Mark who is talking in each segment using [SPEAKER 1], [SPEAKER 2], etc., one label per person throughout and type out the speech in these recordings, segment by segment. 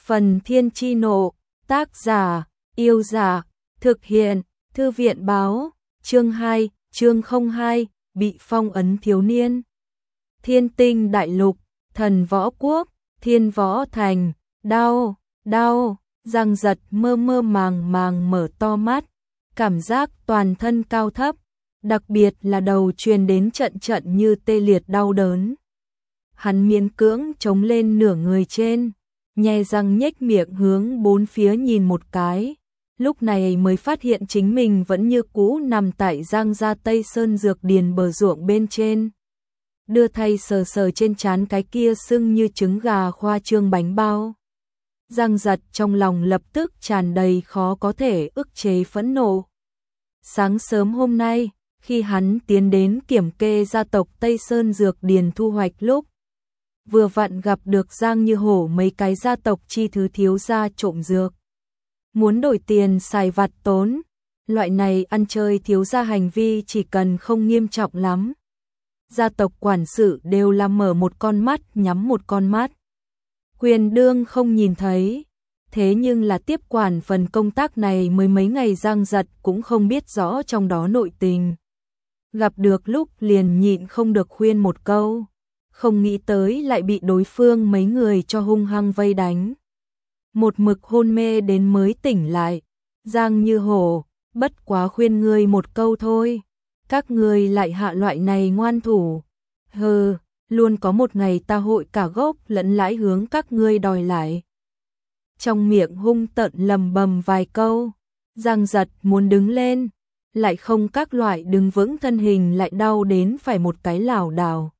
[SPEAKER 1] Phần Thiên Chi Nộ, tác giả, Yêu Giả, thực hiện, Thư viện Báo, chương 2, chương 02, bị phong ấn thiếu niên. Thiên Tinh Đại Lục, Thần Võ Quốc, Thiên Võ Thành, đau, Giang Giật mơ mơ màng màng mở to mắt, cảm giác toàn thân cao thấp, đặc biệt là đầu truyền đến trận trận như tê liệt đau đớn. Hắn miễn cưỡng chống lên nửa người trên, nhe răng nhếch miệng hướng bốn phía nhìn một cái, lúc này mới phát hiện chính mình vẫn như cũ nằm tại Giang gia Tây Sơn dược điền bờ ruộng bên trên. Đưa tay sờ sờ trên trán cái kia sưng như trứng gà khoa trương bánh bao. Giang Giật trong lòng lập tức tràn đầy khó có thể ức chế phẫn nộ. Sáng sớm hôm nay, khi hắn tiến đến kiểm kê gia tộc Tây Sơn dược điền thu hoạch lúc, vừa vặn gặp được Giang Như Hổ mấy cái gia tộc chi thứ thiếu gia trộm dược. Muốn đổi tiền xài vặt tốn, loại này ăn chơi thiếu gia hành vi chỉ cần không nghiêm trọng lắm. Gia tộc quản sự đều là mở một con mắt nhắm một con mắt. Quyền đương không nhìn thấy, thế nhưng là tiếp quản phần công tác này mới mấy ngày Giang Giật cũng không biết rõ trong đó nội tình. Gặp được lúc liền nhịn không được khuyên một câu, không nghĩ tới lại bị đối phương mấy người cho hung hăng vây đánh. Một mực hôn mê đến mới tỉnh lại, Giang Như Hổ, bất quá khuyên ngươi một câu thôi, các ngươi lại hạ loại này ngoan thủ. Hừ, luôn có một ngày ta hội cả gốc lẫn lãi hướng các ngươi đòi lại. Trong miệng hung tợn lầm bầm vài câu, Giang Giật muốn đứng lên, lại không các loại đứng vững thân hình lại đau đến phải một cái lảo đảo.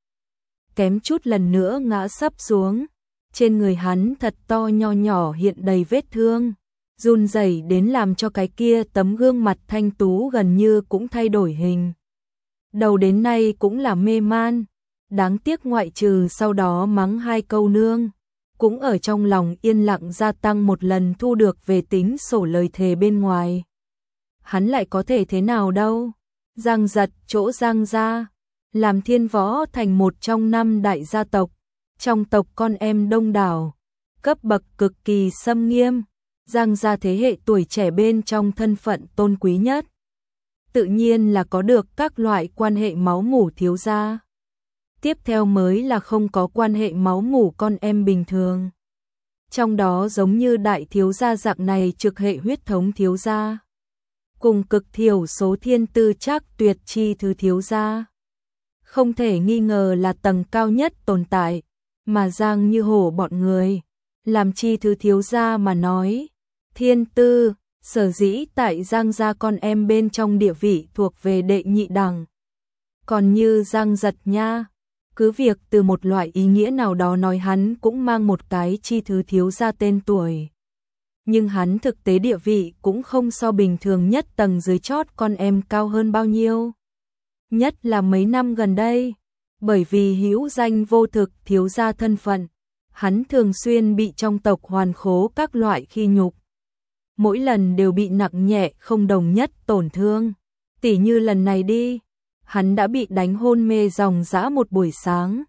[SPEAKER 1] Kém chút lần nữa ngã sấp xuống, trên người hắn thật to nho nhỏ hiện đầy vết thương, run rẩy đến làm cho cái kia tấm gương mặt thanh tú gần như cũng thay đổi hình. Đầu đến nay cũng là mê man, đáng tiếc ngoại trừ sau đó mắng hai câu nương, cũng ở trong lòng yên lặng gia tăng một lần thu được về tính sổ lời thề bên ngoài. Hắn lại có thể thế nào đâu? Giang Giật chỗ Giang gia, làm Thiên Võ Thành một trong 5 đại gia tộc, trong tộc con em đông đảo, cấp bậc cực kỳ xâm nghiêm, Giang gia thế hệ tuổi trẻ bên trong thân phận tôn quý nhất. Tự nhiên là có được các loại quan hệ máu mủ thiếu gia. Tiếp theo mới là không có quan hệ máu mủ con em bình thường. Trong đó giống như đại thiếu gia dạng này trực hệ huyết thống thiếu gia, cùng cực thiểu số thiên tư chắc tuyệt chi thứ thiếu gia, không thể nghi ngờ là tầng cao nhất tồn tại, mà Giang Như Hổ bọn người, làm chi thứ thiếu gia mà nói, thiên tư, sở dĩ tại Giang gia con em bên trong địa vị thuộc về đệ nhị đẳng. Còn như Giang Giật nha, cứ việc từ một loại ý nghĩa nào đó nói hắn cũng mang một cái chi thứ thiếu gia tên tuổi. Nhưng hắn thực tế địa vị cũng không so bình thường nhất tầng dưới chót con em cao hơn bao nhiêu. Nhất là mấy năm gần đây, bởi vì hữu danh vô thực thiếu gia thân phận, hắn thường xuyên bị trong tộc hoàn khố các loại khi nhục. Mỗi lần đều bị nặng nhẹ không đồng nhất tổn thương. Tỉ như lần này đi, hắn đã bị đánh hôn mê ròng rã một buổi sáng.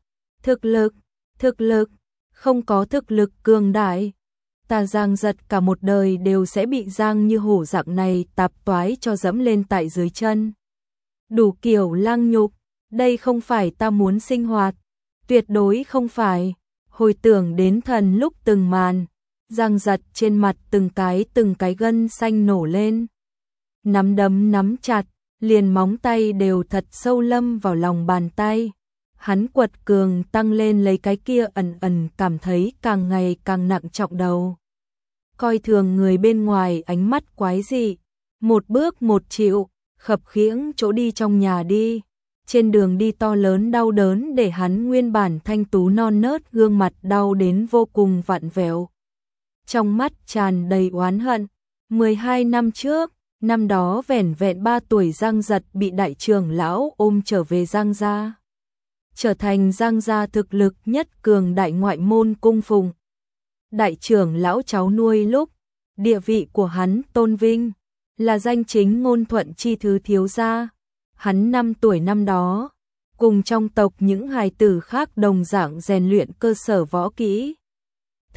[SPEAKER 1] Thực lực, không có thực lực cường đại. Ta Giang Giật cả một đời đều sẽ bị Giang Như Hổ dạng này tạp toái cho dẫm lên tại dưới chân. Đủ kiểu lang nhục, đây không phải ta muốn sinh hoạt, tuyệt đối không phải. Hồi tưởng đến thần lúc từng màn, Giang Giật trên mặt từng cái gân xanh nổ lên. Nắm đấm nắm chặt, liền móng tay đều thật sâu lâm vào lòng bàn tay. Hắn quật cường tăng lên lấy cái kia ẩn cảm thấy càng ngày càng nặng trọng đầu. Coi thường người bên ngoài ánh mắt quái dị, một bước một chịu, khập khiễng chỗ đi trong nhà đi. Trên đường đi to lớn đau đớn để hắn nguyên bản thanh tú non nớt gương mặt đau đến vô cùng vặn vẹo. Trong mắt tràn đầy oán hận. 12 năm trước, năm đó vẻn vẹn 3 tuổi Giang Giật bị đại trưởng lão ôm trở về Giang gia, trở thành Giang gia thực lực nhất cường đại ngoại môn cung phụng. Đại trưởng lão cháu nuôi lúc, địa vị của hắn tôn vinh, là danh chính ngôn thuận chi thứ thiếu gia. Hắn 5 tuổi năm đó, cùng trong tộc những hài tử khác đồng dạng rèn luyện cơ sở võ kỹ.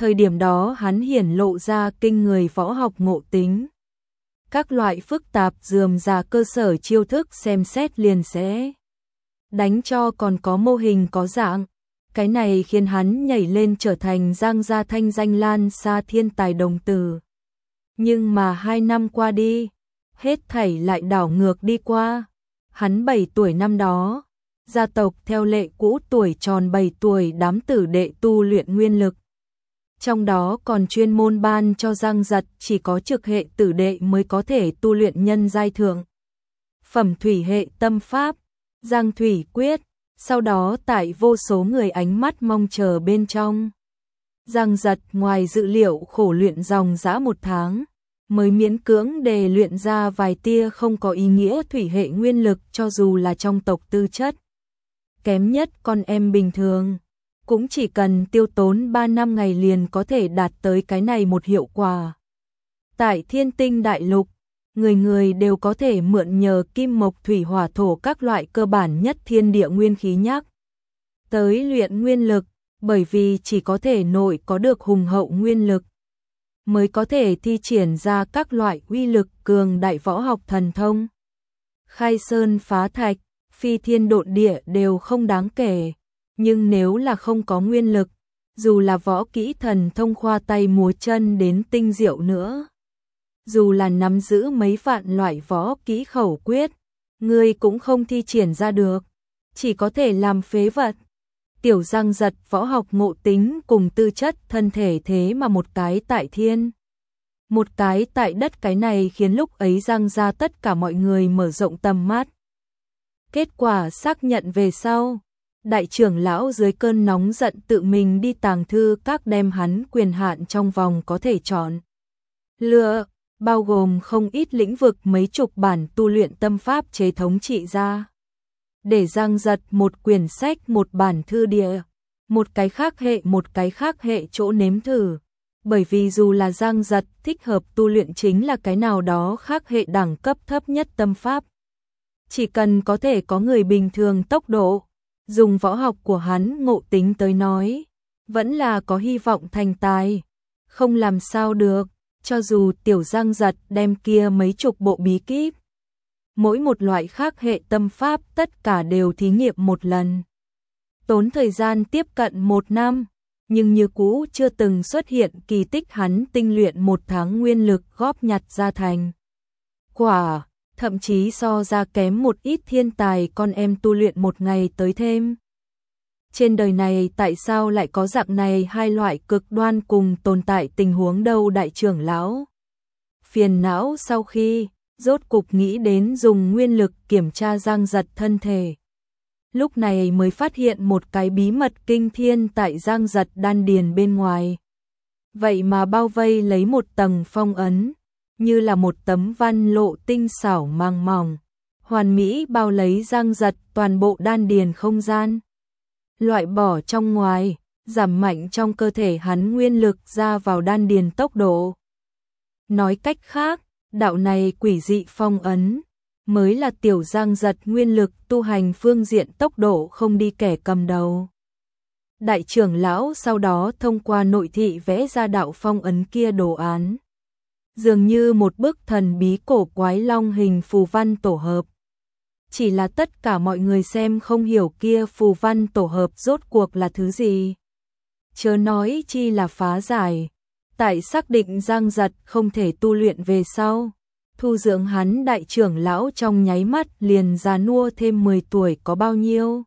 [SPEAKER 1] Thời điểm đó hắn hiển lộ ra kinh người võ học ngộ tính. Các loại phức tạp rườm rà cơ sở chiêu thức xem xét liền sẽ đánh cho còn có mô hình có dạng. Cái này khiến hắn nhảy lên trở thành Giang gia thanh danh lan xa thiên tài đồng tử. Nhưng mà 2 năm qua đi, hết thảy lại đảo ngược đi qua. Hắn 7 tuổi năm đó, gia tộc theo lệ cũ tuổi tròn 7 tuổi đám tử đệ tu luyện nguyên lực. Trong đó còn chuyên môn ban cho Giang Giật chỉ có trực hệ tử đệ mới có thể tu luyện nhân giai thượng. Phẩm thủy hệ tâm pháp, Giang Thủy Quyết, sau đó tại vô số người ánh mắt mong chờ bên trong. Giang Giật ngoài dự liệu khổ luyện dòng dã 1 tháng, mới miễn cưỡng để luyện ra vài tia không có ý nghĩa thủy hệ nguyên lực cho dù là trong tộc tư chất. Kém nhất con em bình thường, cũng chỉ cần tiêu tốn 3 năm ngày liền có thể đạt tới cái này một hiệu quả. Tại Thiên Tinh Đại Lục, người người đều có thể mượn nhờ kim mộc thủy hỏa thổ các loại cơ bản nhất thiên địa nguyên khí nhắc tới luyện nguyên lực, bởi vì chỉ có thể nội có được hùng hậu nguyên lực mới có thể thi triển ra các loại uy lực cường đại võ học thần thông. Khai sơn phá thạch, phi thiên độn địa đều không đáng kể, nhưng nếu là không có nguyên lực, dù là võ kỹ thần thông khoa tay múa chân đến tinh diệu nữa, dù là nắm giữ mấy vạn loại võ kỹ khẩu quyết, người cũng không thi triển ra được, chỉ có thể làm phế vật. Tiểu Giang Giật võ học ngộ tính cùng tư chất thân thể thế mà một cái tại thiên, một cái tại đất, cái này khiến lúc ấy Giang gia tất cả mọi người mở rộng tầm mắt. Kết quả xác nhận về sau, đại trưởng lão dưới cơn nóng giận tự mình đi tàng thư các đem hắn quyền hạn trong vòng có thể chọn lựa, bao gồm không ít lĩnh vực mấy chục bản tu luyện tâm pháp chế thống trị ra. Để Giang Giật một quyển sách một bản thư địa, một cái khác hệ chỗ nếm thử. Bởi vì dù là Giang Giật thích hợp tu luyện chính là cái nào đó khác hệ đẳng cấp thấp nhất tâm pháp. Chỉ cần có thể có người bình thường tốc độ, dùng võ học của hắn ngộ tính tới nói, vẫn là có hy vọng thành tài. Không làm sao được, cho dù tiểu Giang Giật đem kia mấy chục bộ bí kíp, mỗi một loại khác hệ tâm pháp tất cả đều thí nghiệm một lần. Tốn thời gian tiếp cận 1 năm, nhưng như cũ chưa từng xuất hiện kỳ tích hắn tinh luyện 1 tháng nguyên lực góp nhặt ra thành quả, thậm chí so ra kém một ít thiên tài con em tu luyện 1 ngày tới thêm. Trên đời này tại sao lại có dạng này hai loại cực đoan cùng tồn tại tình huống đâu? Đại trưởng lão phiền não sau khi rốt cục nghĩ đến dùng nguyên lực kiểm tra Giang Giật thân thể. Lúc này mới phát hiện một cái bí mật kinh thiên tại Giang Giật đan điền bên ngoài. Vậy mà bao vây lấy một tầng phong ấn, như là một tấm văn lộ tinh xảo màng mỏng, hoàn mỹ bao lấy Giang Giật toàn bộ đan điền không gian. Loại bỏ trong ngoài, giảm mạnh trong cơ thể hắn nguyên lực ra vào đan điền tốc độ. Nói cách khác, đạo này quỷ dị phong ấn mới là tiểu Giang Giật nguyên lực tu hành phương diện tốc độ không đi kẻ cầm đầu. Đại trưởng lão sau đó thông qua nội thị vẽ ra đạo phong ấn kia đồ án, dường như một bức thần bí cổ quái long hình phù văn tổ hợp. Chỉ là tất cả mọi người xem không hiểu kia phù văn tổ hợp rốt cuộc là thứ gì. Chớ nói chi là phá giải. Tại xác định Giang Giật không thể tu luyện về sau, thu dưỡng hắn đại trưởng lão trong nháy mắt liền già nua thêm 10 tuổi có bao nhiêu.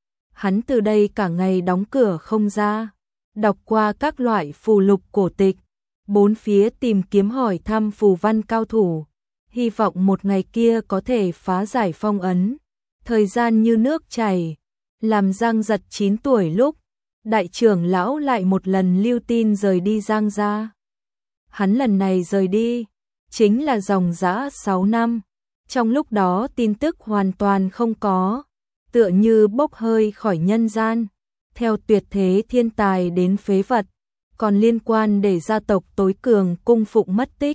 [SPEAKER 1] Hắn từ đây cả ngày đóng cửa không ra, đọc qua các loại phù lục cổ tịch, bốn phía tìm kiếm hỏi thăm phù văn cao thủ, hy vọng một ngày kia có thể phá giải phong ấn. Thời gian như nước chảy, làm Giang Giật 9 tuổi lúc, đại trưởng lão lại một lần lưu tin rời đi Giang gia. Hắn lần này rời đi, chính là dòng dã 6 năm. Trong lúc đó tin tức hoàn toàn không có, tựa như bốc hơi khỏi nhân gian. Theo tuyệt thế thiên tài đến phế vật, còn liên quan để gia tộc tối cường cung phụng mất tích.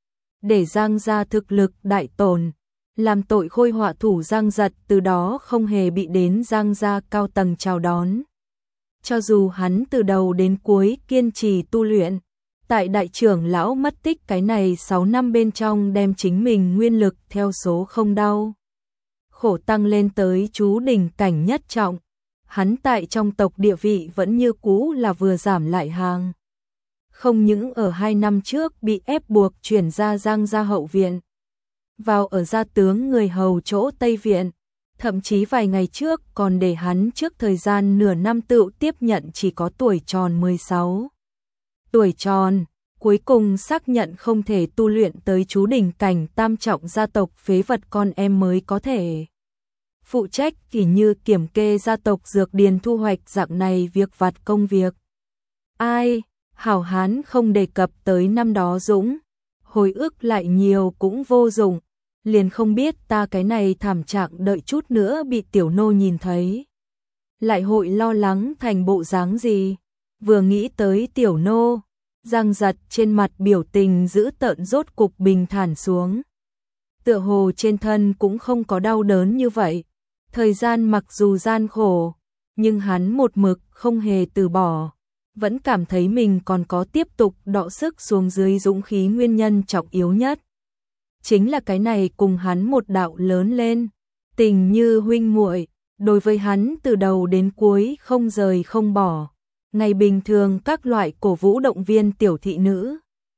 [SPEAKER 1] Để Giang gia thực lực đại tổn, làm tội khôi họa thủ Giang Giật từ đó không hề bị đến Giang gia cao tầng chào đón. Cho dù hắn từ đầu đến cuối kiên trì tu luyện, tại đại trưởng lão mất tích cái này 6 năm bên trong đem chính mình nguyên lực theo số không đau khổ tăng lên tới chú đỉnh cảnh nhất trọng, hắn tại trong tộc địa vị vẫn như cũ là vừa giảm lại hàng. Không những ở 2 năm trước bị ép buộc chuyển ra Giang gia hậu viện, vào ở gia tướng người hầu chỗ Tây viện, thậm chí vài ngày trước còn để hắn trước thời gian nửa năm tự tiếp nhận chỉ có tuổi tròn 16 tuổi tròn, cuối cùng xác nhận không thể tu luyện tới chú đỉnh cảnh tam trọng gia tộc phế vật con em mới có thể phụ trách kỳ như kiểm kê gia tộc dược điền thu hoạch dạng này việc vặt công việc. Ai, hảo hán không đề cập tới năm đó dũng, hồi ức lại nhiều cũng vô dụng, liền không biết ta cái này thảm trạng đợi chút nữa bị tiểu nô nhìn thấy. Lại hội lo lắng thành bộ dáng gì, vừa nghĩ tới tiểu nô, Giang Giật trên mặt biểu tình giữ tợn rốt cục bình thản xuống. Tựa hồ trên thân cũng không có đau đớn như vậy. Thời gian mặc dù gian khổ, nhưng hắn một mực không hề từ bỏ, vẫn cảm thấy mình còn có tiếp tục đọ sức xuống dưới dũng khí nguyên nhân trọng yếu nhất. Chính là cái này cùng hắn một đạo lớn lên, tình như huynh muội, đối với hắn từ đầu đến cuối không rời không bỏ. Ngày bình thường các loại cổ vũ động viên tiểu thị nữ.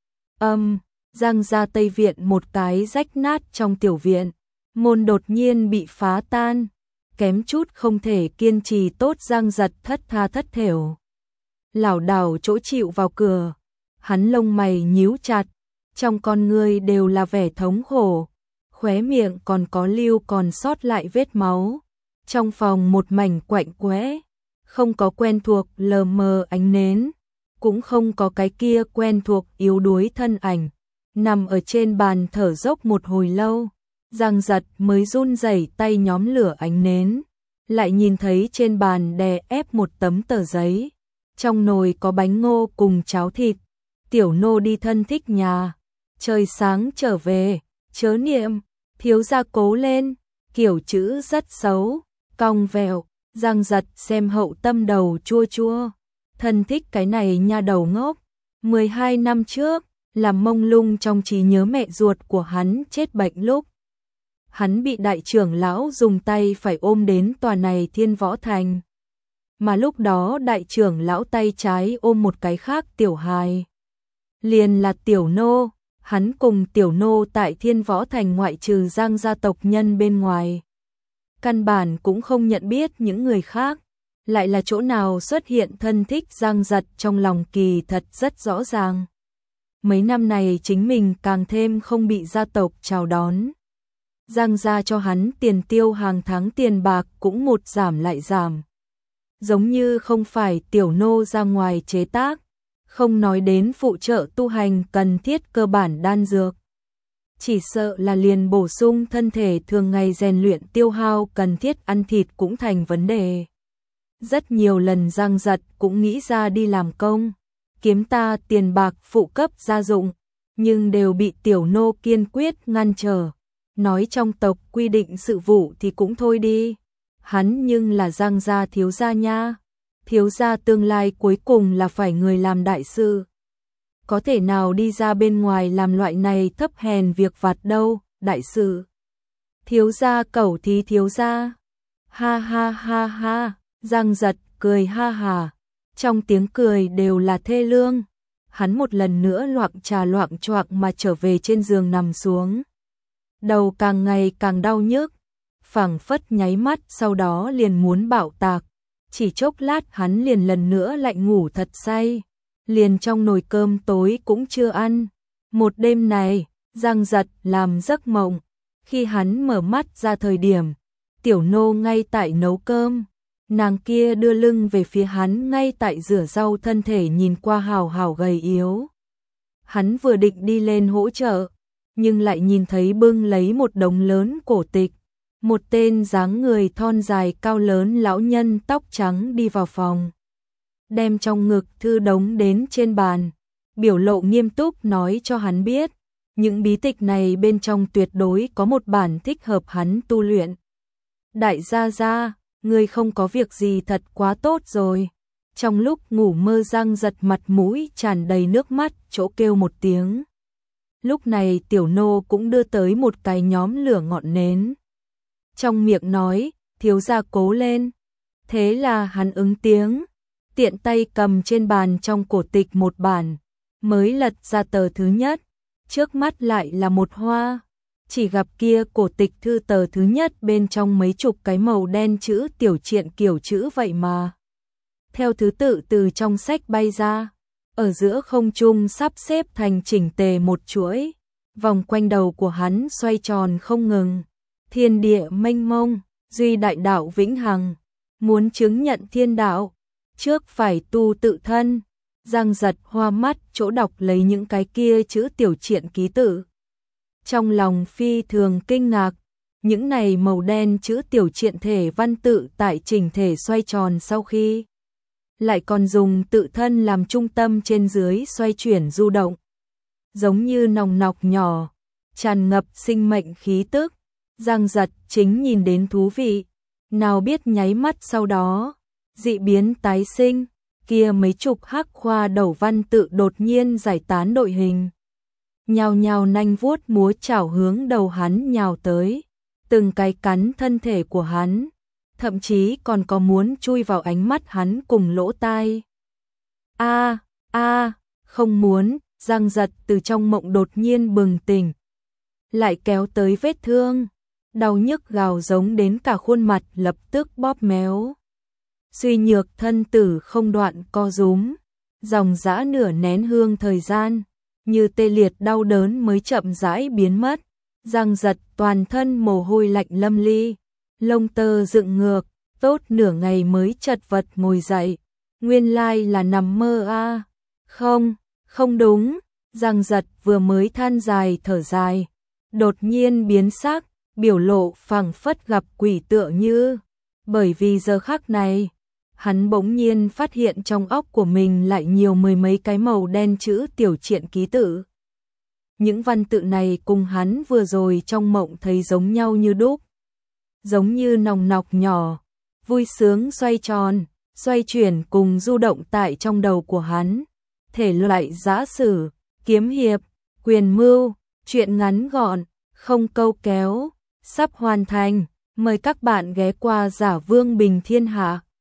[SPEAKER 1] Giang gia Tây viện một cái rách nát trong tiểu viện, môn đột nhiên bị phá tan, kém chút không thể kiên trì tốt Giang Giật thất tha thất thểu. Lảo đảo chỗ chịu vào cửa, hắn lông mày nhíu chặt, trong con người đều là vẻ thống khổ, khóe miệng còn có lưu còn sót lại vết máu. Trong phòng một mảnh quạnh quẽ, không có quen thuộc lờ mờ ánh nến, cũng không có cái kia quen thuộc yếu đuối thân ảnh, nằm ở trên bàn thở dốc một hồi lâu. Giang Giật mới run rẩy tay nhóm lửa ánh nến, lại nhìn thấy trên bàn đè ép một tấm tờ giấy, trong nồi có bánh ngô cùng cháo thịt. Tiểu nô đi thân thích nhà, trời sáng trở về, chớ niệm, thiếu gia cố lên, kiểu chữ rất xấu, cong vẹo. Giang Giật xem hậu tâm đầu chua chua, thân thích cái này nha đầu ngốc, 12 năm trước, làm mông lung trong trí nhớ mẹ ruột của hắn chết bệnh lúc. Hắn bị đại trưởng lão dùng tay phải ôm đến tòa này Thiên Võ Thành. Mà lúc đó đại trưởng lão tay trái ôm một cái khác tiểu hài. Liền là tiểu nô, hắn cùng tiểu nô tại Thiên Võ Thành ngoại trừ Giang gia tộc nhân bên ngoài. Căn bản cũng không nhận biết những người khác, lại là chỗ nào xuất hiện thân thích Giang Giật trong lòng kỳ thật rất rõ ràng. Mấy năm này chính mình càng thêm không bị gia tộc chào đón. Giang gia cho hắn tiền tiêu hàng tháng tiền bạc cũng một giảm lại giảm. Giống như không phải tiểu nô ra ngoài chế tác, không nói đến phụ trợ tu hành cần thiết cơ bản đan dược. Chỉ sợ là liền bổ sung thân thể thường ngày rèn luyện tiêu hao cần thiết ăn thịt cũng thành vấn đề. Rất nhiều lần Giang Giật cũng nghĩ ra đi làm công, kiếm ta tiền bạc phụ cấp gia dụng, nhưng đều bị tiểu nô kiên quyết ngăn trở. Nói trong tộc quy định sự vụ thì cũng thôi đi. Hắn nhưng là Giang gia thiếu gia nha. Thiếu gia tương lai cuối cùng là phải người làm đại sự. Có thể nào đi ra bên ngoài làm loại này thấp hèn việc vặt đâu, đại sự. Thiếu gia cẩu thí thiếu gia. Ha ha ha ha, Giang Giật cười ha hà. Trong tiếng cười đều là thê lương. Hắn một lần nữa loạng trà loạng choạng mà trở về trên giường nằm xuống. Đầu càng ngày càng đau nhức, phảng phất nháy mắt sau đó liền muốn bạo tạc. Chỉ chốc lát hắn liền lần nữa lại ngủ thật say, liền trong nồi cơm tối cũng chưa ăn. Một đêm này, Giang Giật làm giấc mộng, khi hắn mở mắt ra thời điểm, tiểu nô ngay tại nấu cơm, nàng kia đưa lưng về phía hắn ngay tại rửa rau, thân thể nhìn qua hào hào gầy yếu. Hắn vừa định đi lên hỗ trợ, nhưng lại nhìn thấy bưng lấy một đống lớn cổ tịch, một tên dáng người thon dài cao lớn lão nhân tóc trắng đi vào phòng, đem trong ngực thư đống đến trên bàn, biểu lộ nghiêm túc nói cho hắn biết, những bí tịch này bên trong tuyệt đối có một bản thích hợp hắn tu luyện. Đại gia gia, ngươi không có việc gì thật quá tốt rồi. Trong lúc ngủ mơ Giang Giật mặt mũi tràn đầy nước mắt, chỗ kêu một tiếng. Lúc này tiểu nô cũng đưa tới một cái nhóm lửa ngọn nến. Trong miệng nói, thiếu gia cố lên. Thế là hắn ứng tiếng, tiện tay cầm trên bàn trong cổ tịch một bản, mới lật ra tờ thứ nhất, trước mắt lại là một hoa. Chỉ gặp kia cổ tịch thư tờ thứ nhất bên trong mấy chục cái màu đen chữ tiểu triện kiểu chữ vậy mà. Theo thứ tự từ trong sách bay ra, ở giữa không trung sắp xếp thành chỉnh tề một chuỗi, vòng quanh đầu của hắn xoay tròn không ngừng. Thiên địa mênh mông, duy đại đạo vĩnh hằng, muốn chứng nhận thiên đạo, trước phải tu tự thân. Giang Giật hoa mắt chỗ đọc lấy những cái kia chữ tiểu triện ký tự. Trong lòng phi thường kinh ngạc, những này màu đen chữ tiểu triện thể văn tự tại chỉnh thể xoay tròn sau khi lại còn dùng tự thân làm trung tâm trên dưới xoay chuyển du động, giống như nòng nọc nhỏ, tràn ngập sinh mệnh khí tức. Giang Giật chính nhìn đến thú vị, nào biết nháy mắt sau đó, dị biến tái sinh, kia mấy chục hắc khoa đầu văn tự đột nhiên giải tán đội hình. Nhào nhào nanh vuốt múa chảo hướng đầu hắn nhào tới, từng cái cắn thân thể của hắn, thậm chí còn có muốn chui vào ánh mắt hắn cùng lỗ tai. Không muốn. Giang Giật từ trong mộng đột nhiên bừng tỉnh, lại kéo tới vết thương, đau nhức gào giống đến cả khuôn mặt lập tức bóp méo. Suy nhược thân tử không đoạn co rúm, dòng dã nửa nén hương thời gian, như tê liệt đau đớn mới chậm rãi biến mất. Giang Giật toàn thân mồ hôi lạnh lâm ly, lông tơ dựng ngược, tốt nửa ngày mới chật vật ngồi dậy. Nguyên lai là nằm mơ a. Không đúng. Giang Giật vừa mới than dài thở dài, đột nhiên biến sắc, biểu lộ phảng phất gặp quỷ tựa như. Bởi vì giờ khắc này, hắn bỗng nhiên phát hiện trong óc của mình lại nhiều mười mấy cái màu đen chữ tiểu triện ký tự. Những văn tự này cùng hắn vừa rồi trong mộng thấy giống nhau như đúc, giống như nòng nọc nhỏ, vui sướng xoay tròn, xoay chuyển cùng du động tại trong đầu của hắn. Thể loại giã sử, kiếm hiệp, quyền mưu, truyện ngắn gọn, không câu kéo, sắp hoàn thành. Mời các bạn ghé qua Giả Vương Bình Thiên Hạ.